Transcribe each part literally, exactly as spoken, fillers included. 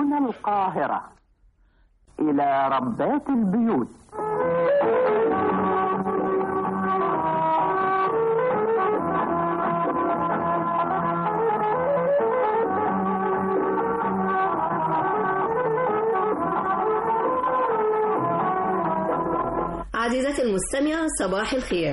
من القاهرة إلى ربات البيوت. عزيزتي المستمعة، صباح الخير.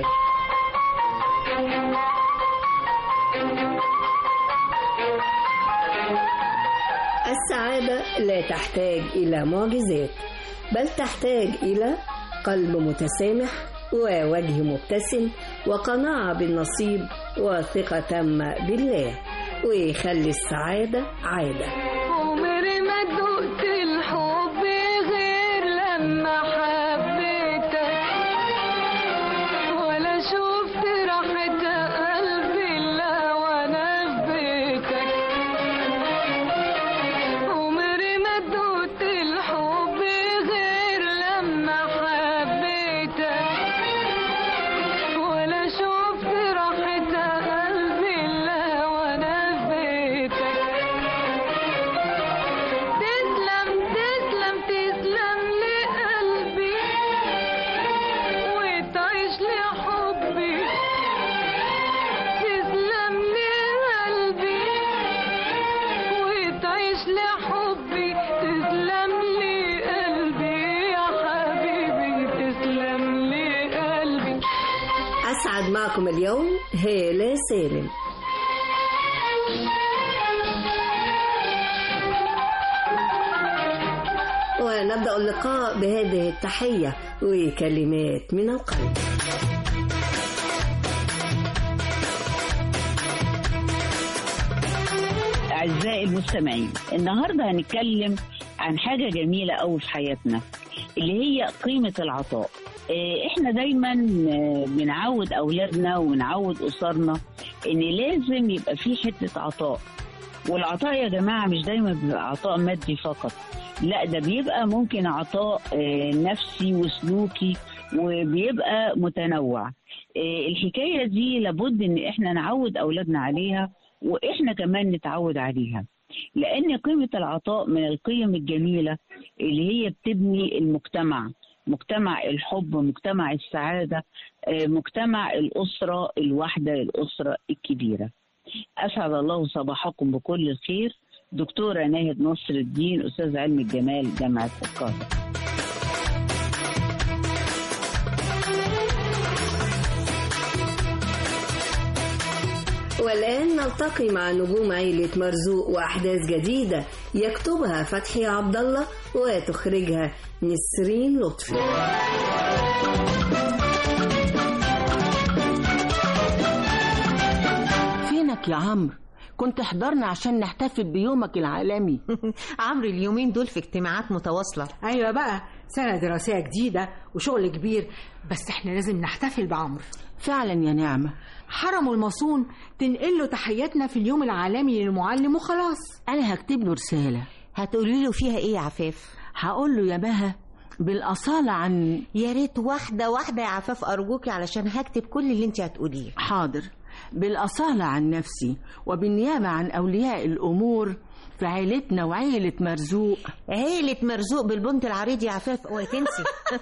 السعادة لا تحتاج إلى معجزات، بل تحتاج إلى قلب متسامح ووجه مبتسم وقناعة بالنصيب وثقة تامة بالله، ويخلي السعادة عادة. عمري ما دقت الحب غير لما حبيتك، ولا شفت راحة قلبي إلا وأنا في بيتك. عمري ما دقت الحب غير لما حبيتك، ولا شفت راحة قلبي إلا وأنا في بيتك. تسلم تسلم تسلم لقلبي وتعيش لحبي، تسلم لقلبي وتعيش لحبي، تسلم لقلبي يا حبيبي، تسلم لقلبي. أسعد معكم اليوم هالة سالم. ونبدأ اللقاء بهذه التحية وكلمات من القلب. أعزائي المستمعين، النهاردة هنتكلم عن حاجة جميلة أوي في حياتنا، اللي هي قيمة العطاء. احنا دايما بنعود أولادنا ونعود أسرنا إن لازم يبقى في حتة عطاء. والعطاء يا جماعة مش دايما بيبقى عطاء مادي فقط، لا ده بيبقى ممكن عطاء نفسي وسلوكي، وبيبقى متنوع. الحكاية دي لابد إن احنا نعود أولادنا عليها، وإحنا كمان نتعود عليها، لأن قيمة العطاء من القيم الجميلة اللي هي بتبني المجتمع، مجتمع الحب، مجتمع السعادة، مجتمع الأسرة الواحدة، الأسرة الكبيرة. أسعد الله صباحكم بكل الخير. دكتورة ناهد نصر الدين، أستاذ علم الجمال، جامعة القاهرة. والآن نلتقي مع نجوم عيلة مرزوق وأحداث جديدة يكتبها فتحي عبد الله وتخرجها نسرين لطفي. فينك يا عمرو؟ كنت حضرنا عشان نحتفل بيومك العالمي. عمرو اليومين دول في اجتماعات متواصلة. أيوة بقى، سنة دراسية جديدة وشغل كبير، بس احنا لازم نحتفل بعمرو. فعلا يا نعمة، حرم المصون تنقل له تحياتنا في اليوم العالمي للمعلم وخلاص. أنا هكتب له رسالة. هتقولي له فيها ايه يا عفاف؟ هقول له يا مها بالأصالة عن، يا ريت واحدة واحدة يا عفاف أرجوكي، علشان هكتب كل اللي انت هتقوليه. حاضر. بالأصالة عن نفسي وبالنيابة عن أولياء الأمور في عيلتنا وعيلة مرزوق. عيلة مرزوق بالبنت العريض يا عفاف، اوعي تنسي.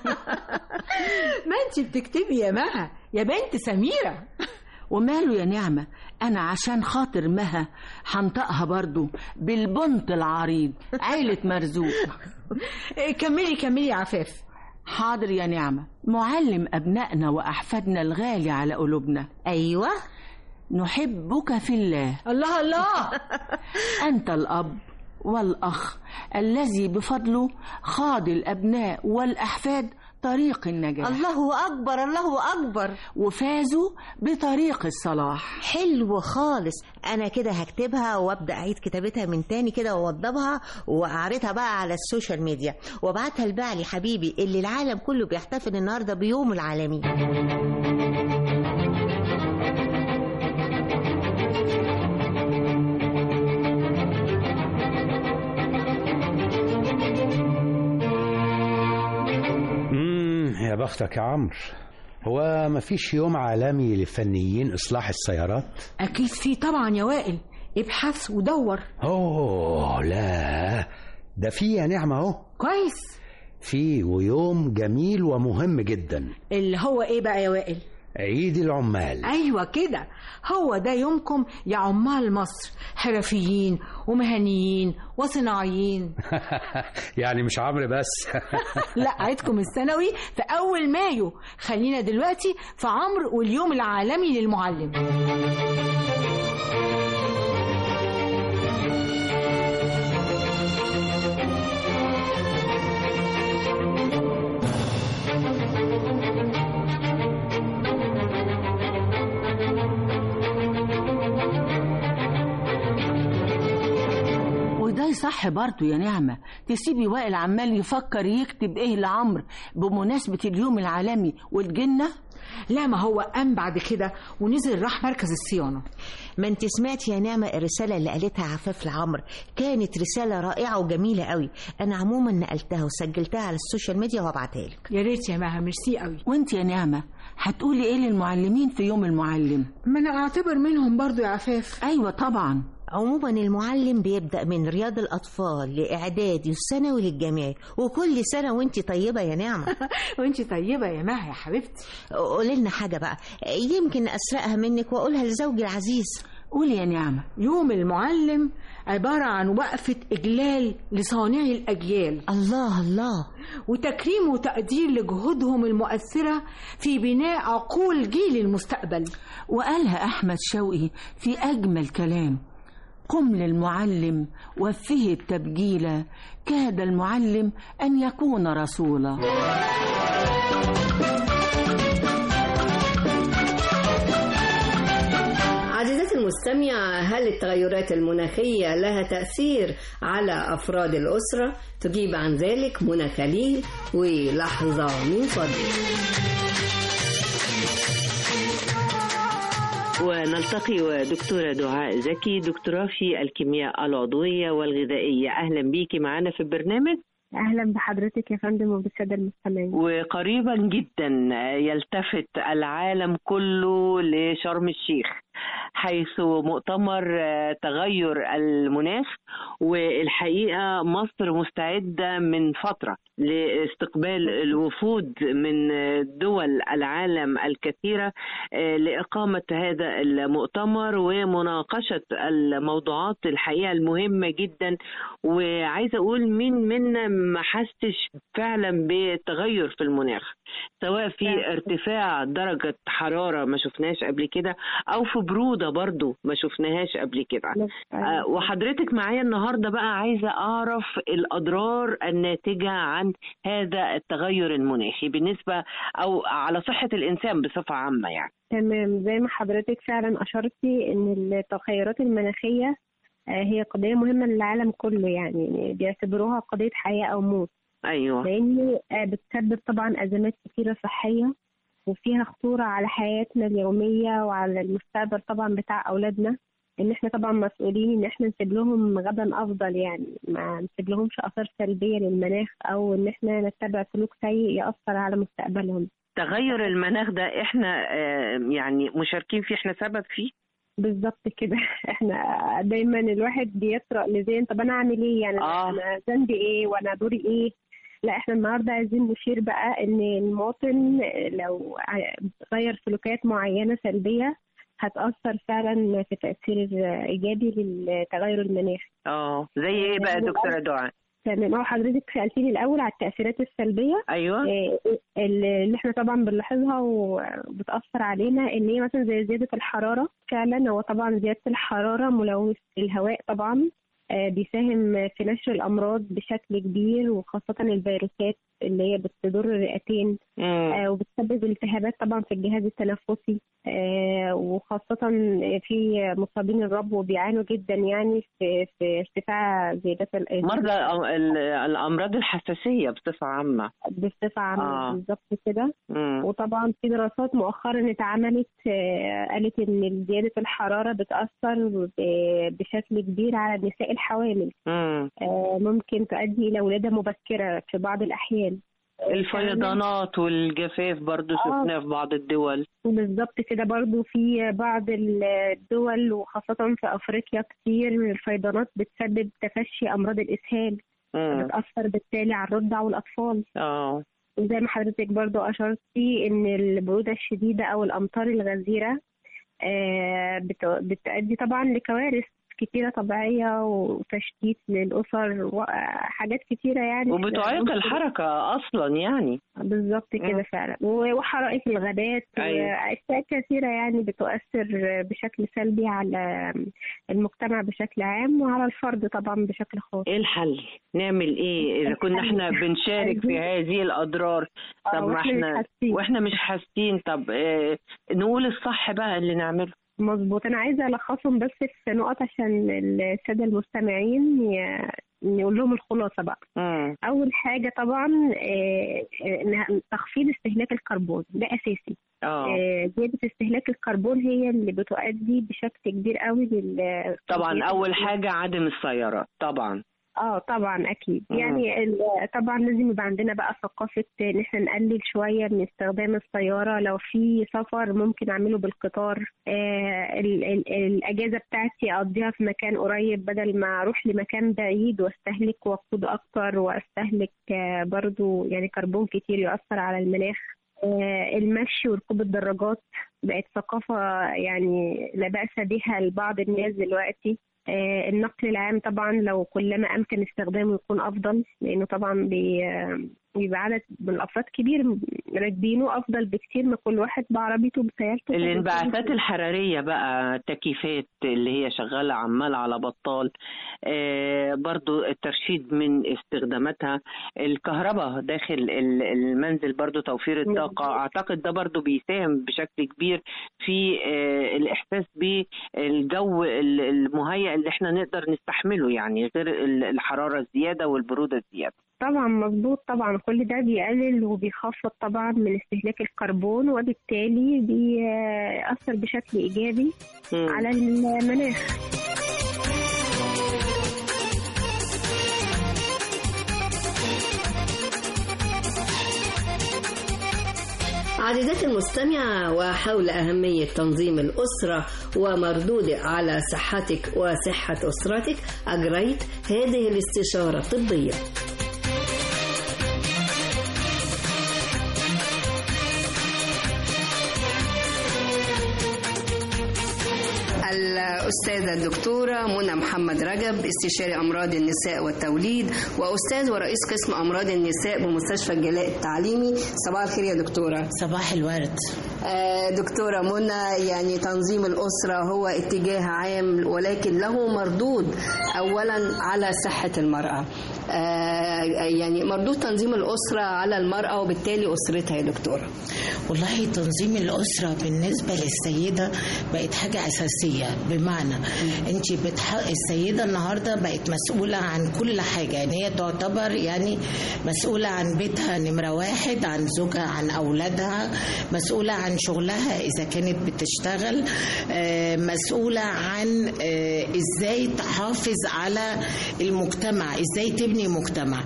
ما انت بتكتبي يا مها يا بنت سميرة. وماله يا نعمة، أنا عشان خاطر مها هنطقها برضو بالبنت العريض، عيلة مرزوق. كملي كملي يا عفاف. حاضر يا نعمة. معلم أبنائنا وأحفادنا الغالي على قلوبنا. أيوة. نحبك في الله. الله الله. أنت الأب والأخ الذي بفضله خاض الأبناء والأحفاد طريق النجاح. الله أكبر الله أكبر. وفازوا بطريق الصلاح. حلو خالص. أنا كده هكتبها وأبدأ أعيد كتابتها من تاني كده وأوضبها وأعرضها بقى على السوشيال ميديا وأبعتها لبعلي حبيبي اللي العالم كله بيحتفل النهاردة بيوم العالمي. يا بختك يا عمرو. هو مفيش يوم عالمي لفنيين إصلاح السيارات؟ أكيد في طبعا يا وائل، ابحث ودور. أوه لا، ده في يا نعمة اهو. كويس. في ويوم جميل ومهم جدا. اللي هو ايه بقى يا وائل؟ عيد العمال. ايوه كده، هو ده يومكم يا عمال مصر، حرفيين ومهنيين وصناعيين. يعني مش عمرو بس. لا، عيدكم السنوي في اول مايو. خلينا دلوقتي في عمرو واليوم العالمي للمعلم. وده صح برضه يا نعمة، تسيبي وائل عمال يفكر يكتب ايه لعمرو بمناسبة اليوم العالمي والجنة؟ لا، ما هو قام بعد كده ونزل راح مركز الصيانة. ما انت سمعت يا نعمة الرسالة اللي قالتها عفاف لعمرو؟ كانت رسالة رائعة وجميلة قوي. انا عموما نقلتها وسجلتها على السوشيال ميديا وهبعتها لك. يا ريت يا مها، ميرسي قوي. وانت يا نعمة هتقولي ايه للمعلمين في يوم المعلم؟ ما انا اعتبر منهم برضو يا عفاف. ايوه طبعا. عموما المعلم بيبدأ من رياض الأطفال لإعدادي والثانوي للجامعي، وكل سنة وانت طيبة يا نعمة. وانت طيبة يا مها يا حبيبتي. قولي لنا حاجة بقى يمكن أسرقها منك وأقولها لزوجي العزيز. قولي يا نعمة. يوم المعلم عبارة عن وقفة إجلال لصانعي الأجيال. الله الله. وتكريم وتقدير لجهودهم المؤثرة في بناء عقول جيل المستقبل. وقالها أحمد شوقي في أجمل كلام: قم للمعلم وفه التبجيل، كاد المعلم أن يكون رسولا. عزيزتي المستمعة، هل التغيرات المناخية لها تأثير على أفراد الأسرة؟ تجيب عن ذلك منى خليل ولحظة من فضلك. ونلتقي ودكتورة دعاء زكي، دكتوراه في الكيمياء العضوية والغذائية. أهلا بيكي معنا في البرنامج. أهلا بحضرتك يا فندم وبالسادة المستمعين. وقريبا جدا يلتفت العالم كله لشرم الشيخ، حيث مؤتمر تغير المناخ، والحقيقة مصر مستعدة من فترة لاستقبال الوفود من دول العالم الكثيرة لإقامة هذا المؤتمر ومناقشة الموضوعات الحقيقة المهمة جدا. وعايزة أقول مين منا ما حسش فعلا بتغير في المناخ، سواء في ارتفاع درجة حرارة ما شفناش قبل كده أو في برودة برضو ما شفناهاش قبل كده. أه وحضرتك معايا النهاردة بقى عايزة أعرف الأضرار الناتجة عن هذا التغير المناخي بالنسبة أو على صحة الإنسان بصفة عامة. يعني تمام، زي ما حضرتك فعلا أشرتي إن التغيرات المناخية هي قضية مهمة للعالم كله، يعني بيعتبروها قضية حياة أو موت. أيوة. لأن بتسبب طبعا أزمات كثيرة صحية وفيها خطورة على حياتنا اليومية وعلى المستقبل طبعا بتاع أولادنا، إن إحنا طبعا مسؤولين إن إحنا نسيب لهم غدا أفضل، يعني ما نسيب لهمش آثار سلبية للمناخ أو إن إحنا نتبع سلوك سيء يأثر على مستقبلهم. تغير المناخ ده إحنا يعني مشاركين فيه، إحنا سبب فيه. بالظبط كده. احنا دايما الواحد بيطرق لذهن طب انا اعمل ايه، يعني آه. انا ذنبي ايه وانا دوري ايه. لا، احنا النهارده عايزين نشير بقى ان المواطن لو غير سلوكيات معينه سلبيه هتاثر فعلا في تاثير ايجابي للتغير المناخي. اه زي ايه بقى دكتوره دعاء؟ تمام. حضرتك سالتيني الاول على التاثيرات السلبيه. ايوه. اللي احنا طبعا بنلاحظها وبتاثر علينا ان هي مثلا زي زياده الحراره. فعلا هو طبعا زياده الحراره ملوث الهواء طبعا بيساهم في نشر الامراض بشكل كبير، وخاصه الفيروسات اللي هي بتضر الرئتين آه وبتسبب التهابات طبعا في الجهاز التنفسي، آه وخاصه في مصابين الربو بيعانوا جدا يعني في في ارتفاع زيادات مرضى الامراض الحساسيه بصفه عامه. بصفه عامه آه. بالظبط كده. وطبعا في دراسات مؤخرا اتعملت آه قالت ان زياده الحراره بتاثر بشكل كبير على النساء الحوامل، آه ممكن تؤدي الى ولاده مبكره في بعض الاحيان. الفيضانات والجفاف برضو شفناه آه. في بعض الدول. بالظبط كده، برضو في بعض الدول وخاصة في أفريقيا كتير من الفيضانات بتسبب تفشي أمراض الإسهال. بتأثر بالتالي على الرضع والأطفال. اه وزي ما حضرتك برضو أشرتي إن البرودة الشديدة أو الأمطار الغزيرة آه بتؤدي طبعا لكوارث كتيرة طبيعية وتشتيت للأسر وحاجات كتيرة يعني، وبتعيق الحركة أصلا يعني. بالظبط كده فعلا، وحرائق الغابات وأشياء كثيرة يعني بتؤثر بشكل سلبي على المجتمع بشكل عام وعلى الفرد طبعا بشكل خاص. إيه الحل؟ نعمل إيه إذا كنا إحنا بنشارك في هذه الأضرار؟ طب ما إحنا وإحنا مش حاسين. طب إيه نقول الصح بقى اللي نعمله؟ مظبوط. انا عايزه الخصهم بس في نقط عشان الساده المستمعين نقول لهم الخلاصه بقى. مم. اول حاجه طبعا تخفيض استهلاك الكربون، ده اساسي. اه زياده استهلاك الكربون هي اللي بتؤدي بشكل كبير قوي لل طبعا اول حاجه عدم السيارات طبعا. اه طبعا اكيد. مم. يعني طبعا لازم يبقى عندنا بقى ثقافه ان احنا نقلل شويه من استخدام السياره. لو في سفر ممكن اعمله بالقطار. آه ال ال الاجازه بتاعتي اقضيها في مكان قريب بدل ما اروح لمكان بعيد واستهلك وقود اكتر واستهلك آه برضو يعني كربون كتير يؤثر على المناخ. آه المشي وركوب الدراجات بقت ثقافه يعني لا باس بها لبعض الناس دلوقتي. آه النقل العام طبعا لو كلما امكن استخدامه يكون افضل، لانه طبعا بيبقى عدد من الافراد كبير راكبينه افضل بكتير ما كل واحد بعربيته بسيارته. الانبعاثات الحراريه بقى، التكييفات اللي هي شغاله عمال على بطال، آه برضو الترشيد من استخداماتها، الكهرباء داخل المنزل برضو توفير الطاقه. اعتقد ده برضو بيساهم بشكل كبير في آه الاحساس بالجو المهيئ اللي احنا نقدر نستحمله، يعني غير الحراره الزياده والبروده الزياده. طبعا مظبوط. طبعا كل ده بيقلل وبيخفض طبعا من استهلاك الكربون، وبالتالي بيأثر بشكل إيجابي م. على المناخ. عزيزاتي المستمعة، وحول أهمية تنظيم الأسرة ومردوده على صحتك وصحة أسرتك أجريت هذه الاستشارة الطبية. الأستاذة الدكتورة منى محمد رجب، استشاري أمراض النساء والتوليد وأستاذ ورئيس قسم أمراض النساء بمستشفى الجلاء التعليمي. صباح الخير يا دكتورة. صباح الورد. آه دكتورة منى، يعني تنظيم الأسرة هو اتجاه عام ولكن له مردود أولا على صحة المرأة. آه يعني مردود تنظيم الأسرة على المرأة وبالتالي أسرتها يا دكتورة. والله تنظيم الأسرة بالنسبة للسيدة بقت حاجة أساسية، بمعنى انت بتح... السيدة النهاردة بقت مسؤولة عن كل حاجة، يعني هي تعتبر يعني مسؤولة عن بيتها نمرة واحد، عن زوجها، عن أولادها، مسؤولة عن شغلها إذا كانت بتشتغل، آه مسؤولة عن آه إزاي تحافظ على المجتمع، إزاي تبني مجتمع.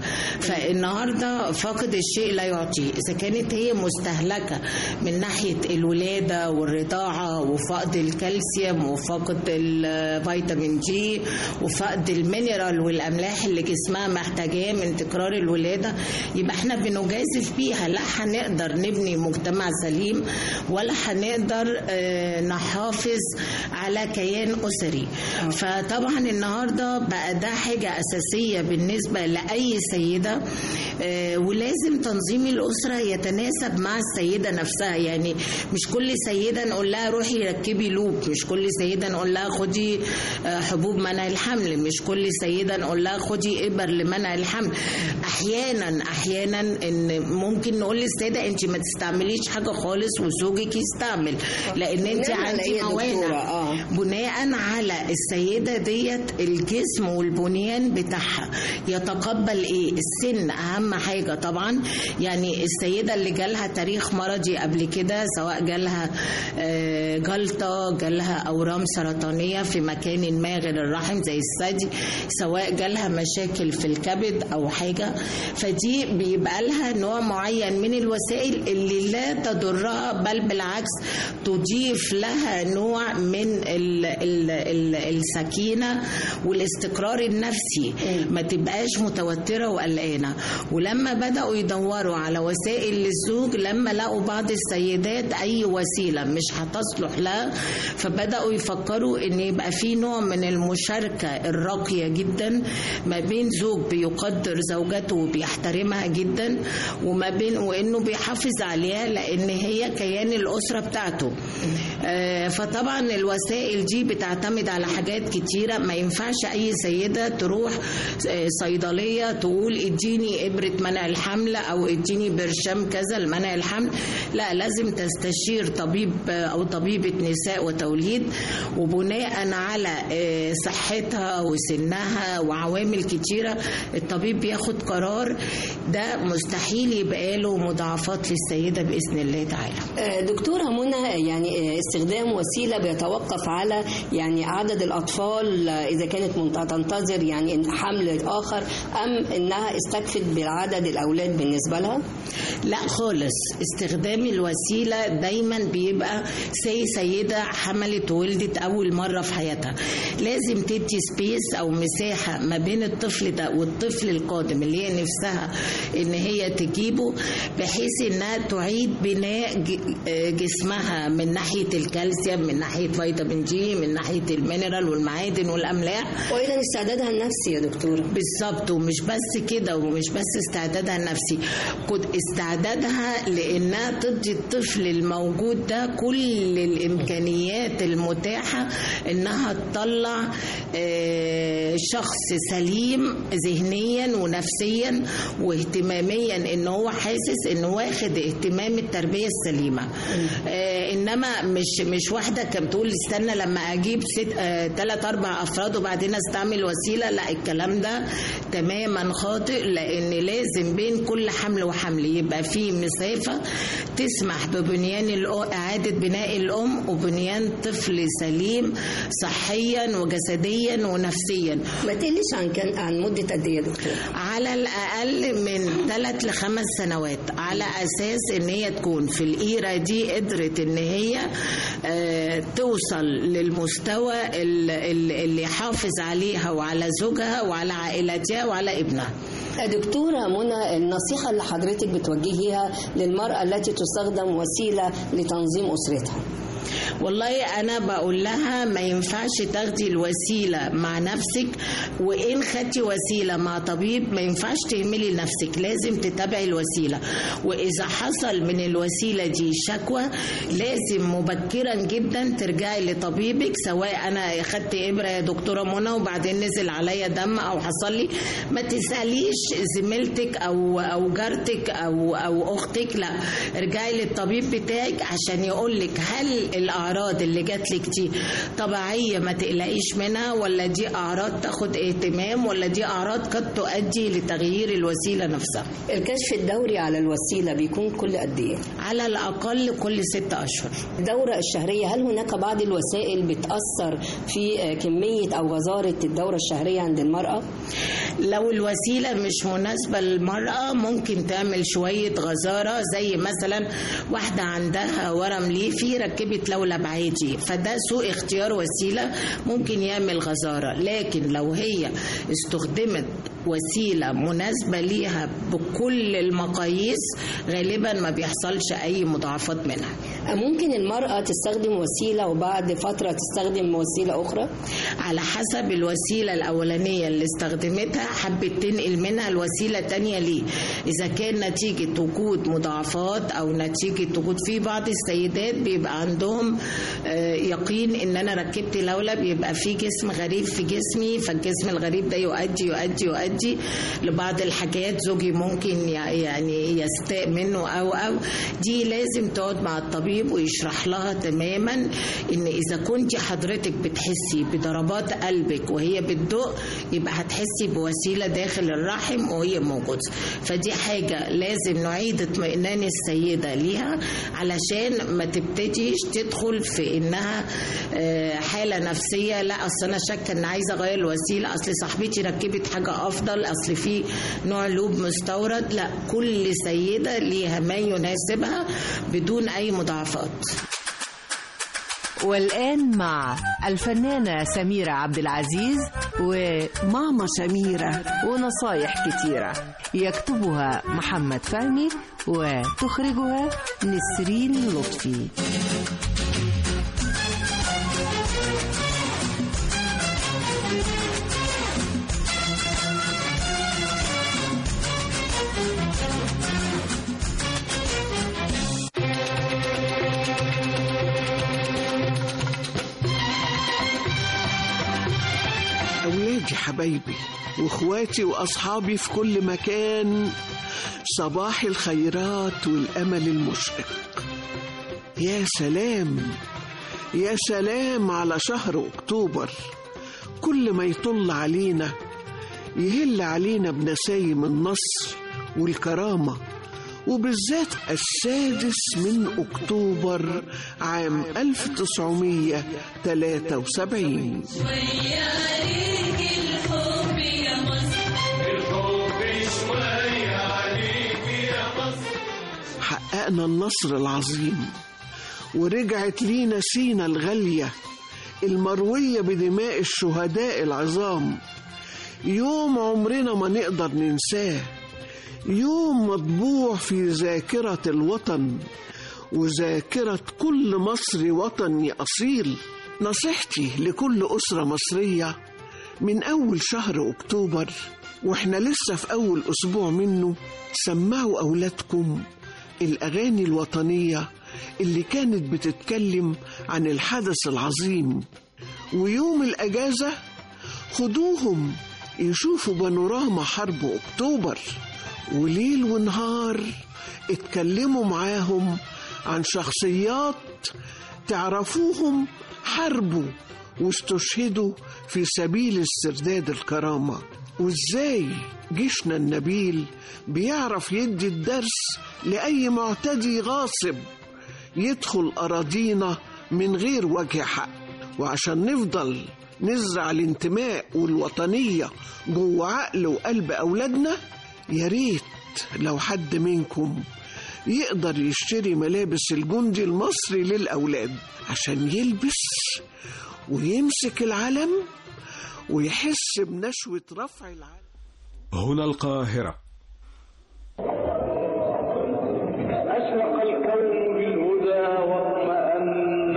فالنهاردة فاقد الشيء لا يعطيه. إذا كانت هي مستهلكة من ناحية الولادة والرضاعة وفقد الكالسيوم وفقد الفيتامين جي وفقد المينرال والأملاح اللي جسمها محتاجاه من تكرار الولادة، يبقى احنا بنجازف بيها. لا هنقدر نبني مجتمع سليم ولا هنقدر اه نحافظ على كيان أسري. فطبعا النهاردة بقى ده حاجة أساسية بالنسبة لأي سيدة، اه ولازم تنظيم الأسرة يتناسب مع السيدة نفسها. يعني مش كل سيدة نقول لها روحي ركبي لوب، مش كل سيدة نقول لها خدي حبوب منع الحمل، مش كل سيدة نقول لها خدي إبر لمنع الحمل. أحيانا أحيانا إن ممكن نقول للسيدة أنت ما تستعمليش حاجة خالص وزوجك يستعمل، لأن أنت عندي موانع بناء على السيدة ديت الجسم والبنيان بتاعها يتقبل إيه. ليه؟ السن اهم حاجه طبعا. يعني السيده اللي جالها تاريخ مرضي قبل كده، سواء جالها جلطه، جالها اورام سرطانيه في مكان ما غير الرحم زي الثدي، سواء جالها مشاكل في الكبد او حاجه، فدي بيبقى لها نوع معين من الوسائل اللي لا تضرها، بل بالعكس تضيف لها نوع من ال ال ال السكينه والاستقرار النفسي، ما تبقاش متوتره وقلقانه. ولما بداوا يدوروا على وسائل للزوج، لما لقوا بعض السيدات اي وسيله مش هتصلح لها، فبداوا يفكروا ان يبقى في نوع من المشاركه الراقيه جدا ما بين زوج بيقدر زوجته وبيحترمها جدا، وما بين وانه بيحافظ عليها لان هي كيان الاسره بتاعته. آه فطبعا الوسائل دي بتعتمد على حاجات كتيره. ما ينفعش اي سيده تروح آه صيدليه تقول اديني ابره منع الحمل او اديني برشام كذا لمنع الحمل، لا، لازم تستشير طبيب او طبيبه نساء وتوليد، وبناء على آه صحتها وسنها وعوامل كتيره الطبيب بياخد قرار. ده مستحيل يبقى له مضاعفات للسيده باذن الله تعالى. دكتورة منى، يعني استخدام وسيلة بيتوقف على يعني عدد الأطفال إذا كانت تنتظر يعني حمل آخر، أم إنها استكفت بعدد الأولاد بالنسبة لها؟ لا خالص. استخدام الوسيلة دايما بيبقى سي سيدة حملت وولدت أول مرة في حياتها، لازم تدي سبيس أو مساحة ما بين الطفل ده والطفل القادم اللي هي نفسها إن هي تجيبه، بحيث إنها تعيد بناء جسمها من ناحية الكالسيوم، من ناحية فيتامين دي، من ناحية المينرال والمعادن والأملاح، وأيضا استعدادها النفسي يا دكتورة. بالظبط. ومش بس كده، ومش بس استعدادها النفسي، كنت استعدادها لأنها تدي الطفل الموجود ده كل الإمكانيات المتاحة إنها تطلع شخص سليم ذهنيا ونفسيا واهتماميا، إن هو حاسس إنه واخد اهتمام التربية السليمة. آه انما مش مش واحده كانت بتقول استنى لما اجيب ست آه ثلاث اربع افراد وبعدين استعمل وسيله، لا، الكلام ده تماما خاطئ، لان لازم بين كل حمل وحمل يبقى في مسافه تسمح ببنيان اعاده بناء الام وبنيان طفل سليم صحيا وجسديا ونفسيا. ما تقلش عن كان عن مده قد ايه يا دكتور؟ على الاقل من ثلاث لخمس سنوات، على اساس ان هي تكون في الإيرة دي قدرت ان هي آه توصل للمستوى اللي يحافظ عليها وعلى زوجها وعلى عائلتها وعلى ابنها. دكتورة منى، النصيحة اللي حضرتك بتوجهيها للمرأة التي تستخدم وسيلة لتنظيم أسرتها؟ والله أنا بقول لها ما ينفعش تاخدي الوسيلة مع نفسك، وإن خدتي وسيلة مع طبيب ما ينفعش تهملي نفسك، لازم تتابعي الوسيلة. وإذا حصل من الوسيلة دي شكوى لازم مبكرا جدا ترجعي لطبيبك، سواء أنا خدت إبرة يا دكتورة منى وبعدين نزل عليا دم أو حصل لي، ما تسأليش زميلتك أو أو جارتك أو أو أختك، لا، ارجعي للطبيب بتاعك عشان يقولك هل الأعراض اللي جات لك دي طبيعية ما تقلقيش منها، ولا دي أعراض تاخد اهتمام، ولا دي أعراض قد تؤدي لتغيير الوسيلة نفسها. الكشف الدوري على الوسيلة بيكون كل قد إيه؟ على الأقل كل ست أشهر. الدورة الشهرية، هل هناك بعض الوسائل بتأثر في كمية أو غزارة الدورة الشهرية عند المرأة؟ لو الوسيلة مش مناسبة للمرأة ممكن تعمل شوية غزارة، زي مثلا واحدة عندها ورم ليفي ركبت لولب عادي، فده سوء اختيار وسيلة ممكن يعمل غزارة. لكن لو هي استخدمت وسيلة مناسبة ليها بكل المقاييس غالبا ما بيحصلش أي مضاعفات منها. ممكن المرأة تستخدم وسيلة وبعد فترة تستخدم وسيلة أخرى؟ على حسب الوسيلة الأولانية اللي استخدمتها حبت تنقل منها الوسيلة تانية ليه. إذا كان نتيجة وجود مضاعفات أو نتيجة وجود، في بعض السيدات بيبقى عندهم يقين إن أنا ركبت لولب يبقى في جسم غريب في جسمي، فالجسم الغريب ده يؤدي يؤدي يؤدي عادي. لبعض الحاجات زوجي ممكن يعني يستاء منه أو أو دي لازم تقعد مع الطبيب ويشرح لها تماما إن إذا كنت حضرتك بتحسي بضربات قلبك وهي بتدق يبقى هتحسي بوسيلة داخل الرحم وهي موجودة. فدي حاجة لازم نعيد اطمئنان السيدة ليها علشان ما تبتديش تدخل في إنها حالة نفسية، لا أصل أنا شاكة إن عايزة أغير الوسيلة، أصل صاحبتي ركبت حاجة أفضل، أصل في نوع لوب مستورد. لا، كل سيدة ليها ما يناسبها بدون أي مضاعفات. والآن مع الفنانة سميرة عبد العزيز وماما سميرة ونصايح كتيرة، يكتبها محمد فهمي وتخرجها نسرين لطفي. أولادي حبايبي وإخواتي وأصحابي في كل مكان، صباح الخيرات والأمل المشرق. يا سلام يا سلام على شهر أكتوبر، كل ما يطل علينا يهل علينا بنسايم النصر والكرامة، وبالذات السادس من أكتوبر عام ألف وتسعمية وثلاثة وسبعين. حققنا النصر العظيم ورجعت لينا سينا الغالية المروية بدماء الشهداء العظام، يوم عمرنا ما نقدر ننساه، يوم مطبوع في ذاكرة الوطن وذاكرة كل مصري وطني أصيل. نصيحتي لكل أسرة مصرية من أول شهر أكتوبر وإحنا لسه في أول أسبوع منه، سمعوا أولادكم الأغاني الوطنية اللي كانت بتتكلم عن الحدث العظيم، ويوم الأجازة خدوهم يشوفوا بانوراما حرب أكتوبر، وليل ونهار اتكلموا معاهم عن شخصيات تعرفوهم حاربوا واستشهدوا في سبيل استرداد الكرامة، وازاي جيشنا النبيل بيعرف يدي الدرس لأي معتدي غاصب يدخل أراضينا من غير وجه حق. وعشان نفضل نزرع الانتماء والوطنية جوه عقل وقلب أولادنا، يا ريت لو حد منكم يقدر يشتري ملابس الجندي المصري للأولاد عشان يلبس ويمسك العلم ويحس بنشوة رفع العلم. هنا القاهرة. أشرق الكون بالهدى واطمأن،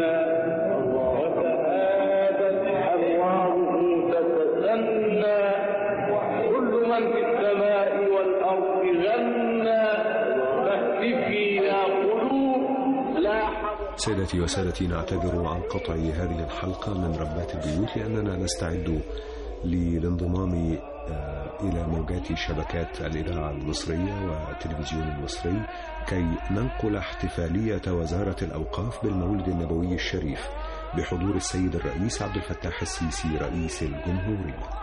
وتهادت أنواره تتسنى، كل من في السماء والأرض غنى، فاهتفي يا قلوب لا حرج. سيدتي وسادتي، نعتذر عن قطع هذه الحلقة من ربات البيوت لأننا نستعد للانضمام إلى موجات شبكات الإذاعة المصرية والتلفزيون المصري كي ننقل احتفالية وزارة الأوقاف بالمولد النبوي الشريف بحضور السيد الرئيس عبد الفتاح السيسي رئيس الجمهورية.